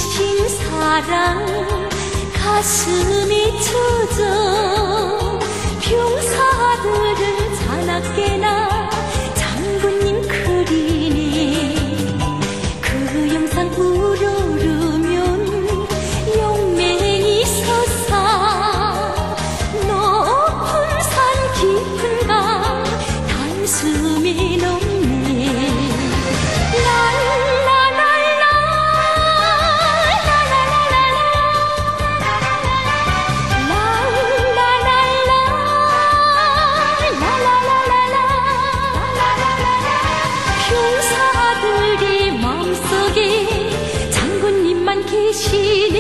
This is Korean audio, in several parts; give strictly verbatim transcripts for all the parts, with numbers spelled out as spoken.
주신 사랑 가슴이 젖어 병사들을 자나깨나 장군님 그리니 그 영상 우러르면 용맹이 솟아 높은 산 깊은 강 단숨이 넘네 계시니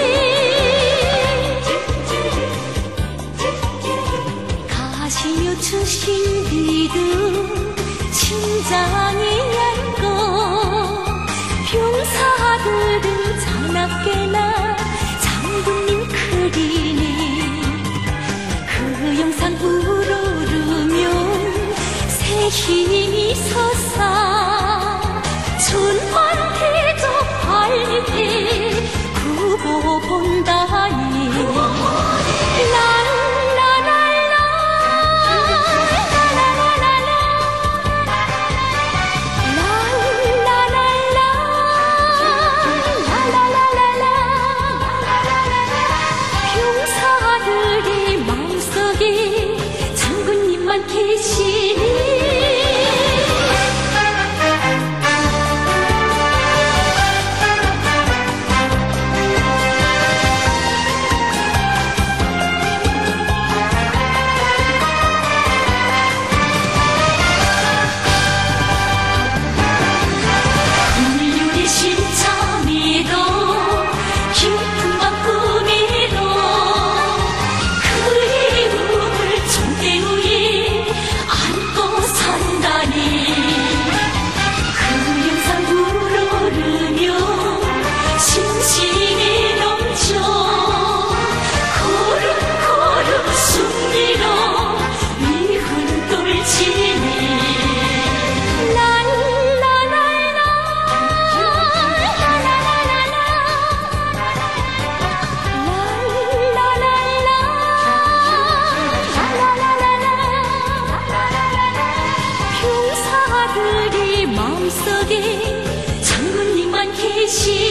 가시며 주신 믿음 심장이 얇고 병사들은 자나깨나 장군님 그리니 그 영상 우러르면 새 힘이 솟아 천만 대적 발밑에 구보 본다니 랄라랄라 랄라랄라 랄라랄라 병사들의 마음속에 장군님만 계시니 마음속에 장군님만 계시